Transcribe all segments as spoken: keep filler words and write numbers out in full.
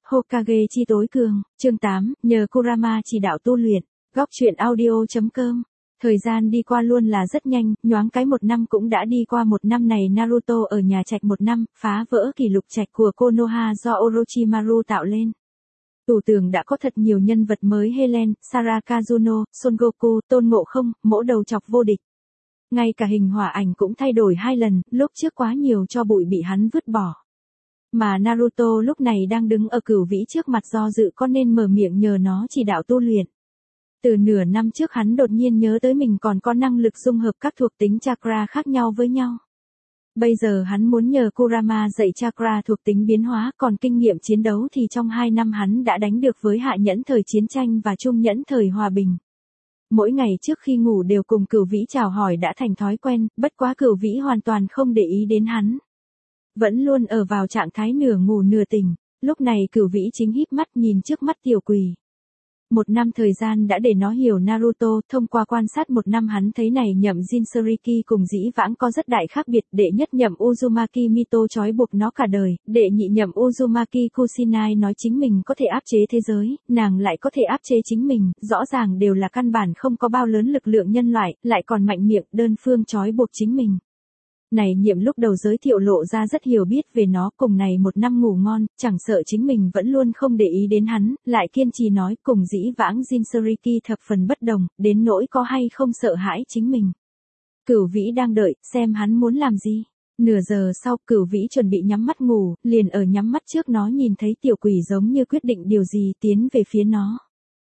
Hokage chi tối cường, chương tám, nhờ Kurama chỉ đạo tu luyện, góc truyện audio.com. Thời gian đi qua luôn là rất nhanh, nhoáng cái một năm cũng đã đi qua. Một năm này Naruto ở nhà trạch một năm, phá vỡ kỷ lục trạch của Konoha do Orochimaru tạo lên. Tủ tường đã có thật nhiều nhân vật mới: Helen, Sarakazuno, Son Goku, Tôn Ngộ Không, mỗ đầu chọc vô địch. Ngay cả hình hỏa ảnh cũng thay đổi hai lần, lúc trước quá nhiều cho bụi bị hắn vứt bỏ. Mà Naruto lúc này đang đứng ở cửu vĩ trước mặt do dự có nên mở miệng nhờ nó chỉ đạo tu luyện. Từ nửa năm trước hắn đột nhiên nhớ tới mình còn có năng lực dung hợp các thuộc tính chakra khác nhau với nhau. Bây giờ hắn muốn nhờ Kurama dạy chakra thuộc tính biến hóa, còn kinh nghiệm chiến đấu thì trong hai năm hắn đã đánh được với hạ nhẫn thời chiến tranh và trung nhẫn thời hòa bình. Mỗi ngày trước khi ngủ đều cùng cửu vĩ chào hỏi đã thành thói quen, bất quá cửu vĩ hoàn toàn không để ý đến hắn. Vẫn luôn ở vào trạng thái nửa ngủ nửa tỉnh, lúc này cửu vĩ chính híp mắt nhìn trước mắt tiểu quỷ. Một năm thời gian đã để nó hiểu Naruto, thông qua quan sát một năm hắn thấy này nhậm Jinchuriki cùng dĩ vãng có rất đại khác biệt. Đệ nhất nhậm Uzumaki Mito trói buộc nó cả đời, đệ nhị nhậm Uzumaki Kusinai nói chính mình có thể áp chế thế giới, nàng lại có thể áp chế chính mình, rõ ràng đều là căn bản không có bao lớn lực lượng nhân loại, lại còn mạnh miệng đơn phương trói buộc chính mình. Này nhiệm lúc đầu giới thiệu lộ ra rất hiểu biết về nó, cùng này một năm ngủ ngon, chẳng sợ chính mình vẫn luôn không để ý đến hắn, lại kiên trì nói cùng dĩ vãng Jinchuriki thập phần bất đồng, đến nỗi có hay không sợ hãi chính mình. Cửu vĩ đang đợi, xem hắn muốn làm gì. Nửa giờ sau, cửu vĩ chuẩn bị nhắm mắt ngủ, liền ở nhắm mắt trước nó nhìn thấy tiểu quỷ giống như quyết định điều gì tiến về phía nó.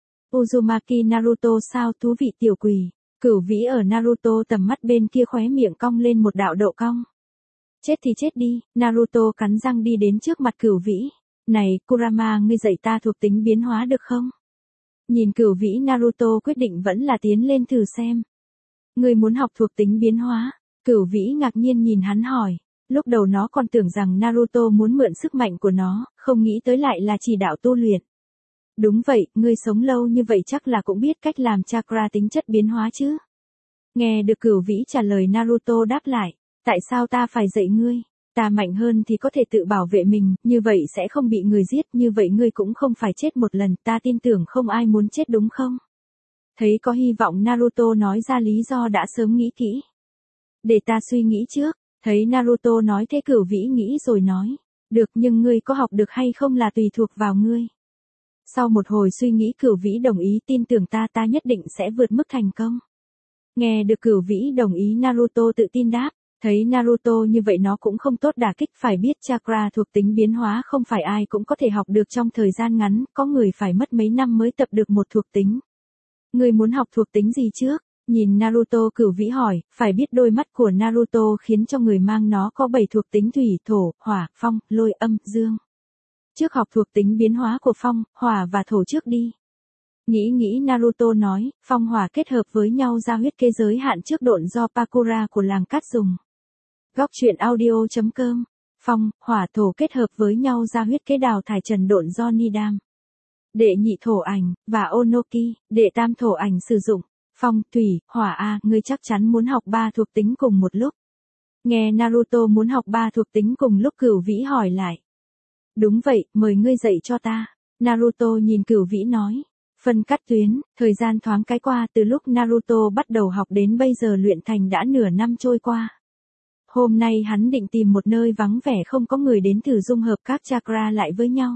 Uzumaki Naruto sao thú vị tiểu quỷ. Cửu vĩ ở Naruto tầm mắt bên kia khóe miệng cong lên một đạo độ cong. Chết thì chết đi, Naruto cắn răng đi đến trước mặt cửu vĩ. Này, Kurama, ngươi dạy ta thuộc tính biến hóa được không? Nhìn cửu vĩ, Naruto quyết định vẫn là tiến lên thử xem. Ngươi muốn học thuộc tính biến hóa? Cửu vĩ ngạc nhiên nhìn hắn hỏi. Lúc đầu nó còn tưởng rằng Naruto muốn mượn sức mạnh của nó, không nghĩ tới lại là chỉ đạo tu luyện. Đúng vậy, ngươi sống lâu như vậy chắc là cũng biết cách làm chakra tính chất biến hóa chứ. Nghe được cửu vĩ trả lời, Naruto đáp lại. Tại sao ta phải dạy ngươi? Ta mạnh hơn thì có thể tự bảo vệ mình, như vậy sẽ không bị người giết, như vậy ngươi cũng không phải chết một lần, ta tin tưởng không ai muốn chết đúng không? Thấy có hy vọng, Naruto nói ra lý do đã sớm nghĩ kỹ. Để ta suy nghĩ trước. Thấy Naruto nói thế, cửu vĩ nghĩ rồi nói. Được, nhưng ngươi có học được hay không là tùy thuộc vào ngươi. Sau một hồi suy nghĩ, cửu vĩ đồng ý, tin tưởng ta, ta nhất định sẽ vượt mức thành công. Nghe được cửu vĩ đồng ý, Naruto tự tin đáp. Thấy Naruto như vậy nó cũng không tốt đả kích, phải biết chakra thuộc tính biến hóa không phải ai cũng có thể học được trong thời gian ngắn, có người phải mất mấy năm mới tập được một thuộc tính. Ngươi muốn học thuộc tính gì trước? Nhìn Naruto, cửu vĩ hỏi, phải biết đôi mắt của Naruto khiến cho người mang nó có bảy thuộc tính thủy, thổ, hỏa, phong, lôi, âm, dương. Trước học thuộc tính biến hóa của phong, hỏa và thổ trước đi. Nghĩ nghĩ, Naruto nói, phong hỏa kết hợp với nhau ra huyết kế giới hạn trước độn do Pakura của làng cát dùng. Góc truyện audio.com. Phong, hỏa, thổ kết hợp với nhau ra huyết kế đào thải trần độn do Nidam. Đệ nhị thổ ảnh, và Onoki, đệ tam thổ ảnh sử dụng. Phong, thủy, hỏa a, ngươi chắc chắn muốn học ba thuộc tính cùng một lúc. Nghe Naruto muốn học ba thuộc tính cùng lúc, cửu vĩ hỏi lại. Đúng vậy, mời ngươi dạy cho ta. Naruto nhìn cửu vĩ nói. Phân cắt tuyến, thời gian thoáng cái qua, từ lúc Naruto bắt đầu học đến bây giờ luyện thành đã nửa năm trôi qua. Hôm nay hắn định tìm một nơi vắng vẻ không có người đến thử dung hợp các chakra lại với nhau.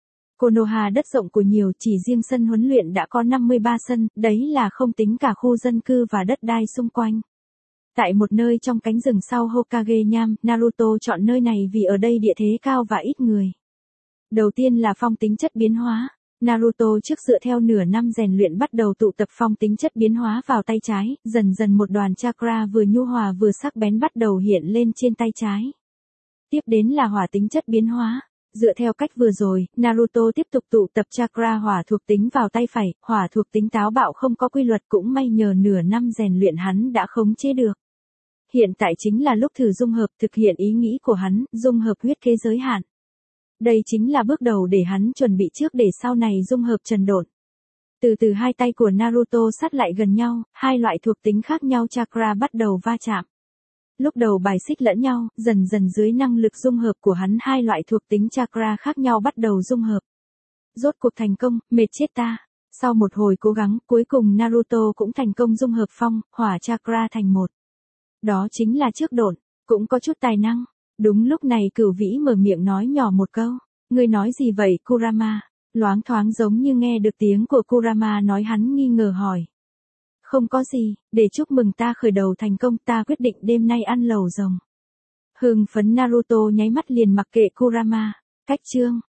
Konoha đất rộng của nhiều, chỉ riêng sân huấn luyện đã có năm mươi ba sân, đấy là không tính cả khu dân cư và đất đai xung quanh. Tại một nơi trong cánh rừng sau Hokage Nham, Naruto chọn nơi này vì ở đây địa thế cao và ít người. Đầu tiên là phong tính chất biến hóa. Naruto trước dựa theo nửa năm rèn luyện bắt đầu tụ tập phong tính chất biến hóa vào tay trái, dần dần một đoàn chakra vừa nhu hòa vừa sắc bén bắt đầu hiện lên trên tay trái. Tiếp đến là hỏa tính chất biến hóa. Dựa theo cách vừa rồi, Naruto tiếp tục tụ tập chakra hỏa thuộc tính vào tay phải, hỏa thuộc tính táo bạo không có quy luật, cũng may nhờ nửa năm rèn luyện hắn đã khống chế được. Hiện tại chính là lúc thử dung hợp, thực hiện ý nghĩ của hắn, dung hợp huyết kế giới hạn. Đây chính là bước đầu để hắn chuẩn bị trước để sau này dung hợp trần độn. Từ từ hai tay của Naruto sát lại gần nhau, hai loại thuộc tính khác nhau chakra bắt đầu va chạm. Lúc đầu bài xích lẫn nhau, dần dần dưới năng lực dung hợp của hắn hai loại thuộc tính chakra khác nhau bắt đầu dung hợp. Rốt cuộc thành công, mệt chết ta. Sau một hồi cố gắng, cuối cùng Naruto cũng thành công dung hợp phong, hỏa chakra thành một. Đó chính là trước độn, cũng có chút tài năng. Đúng lúc này Cửu Vĩ mở miệng nói nhỏ một câu. Ngươi nói gì vậy Kurama? Loáng thoáng giống như nghe được tiếng của Kurama nói, hắn nghi ngờ hỏi. Không có gì, để chúc mừng ta khởi đầu thành công, ta quyết định đêm nay ăn lẩu rồng. Hưng phấn Naruto nháy mắt liền mặc kệ Kurama. Cách chương.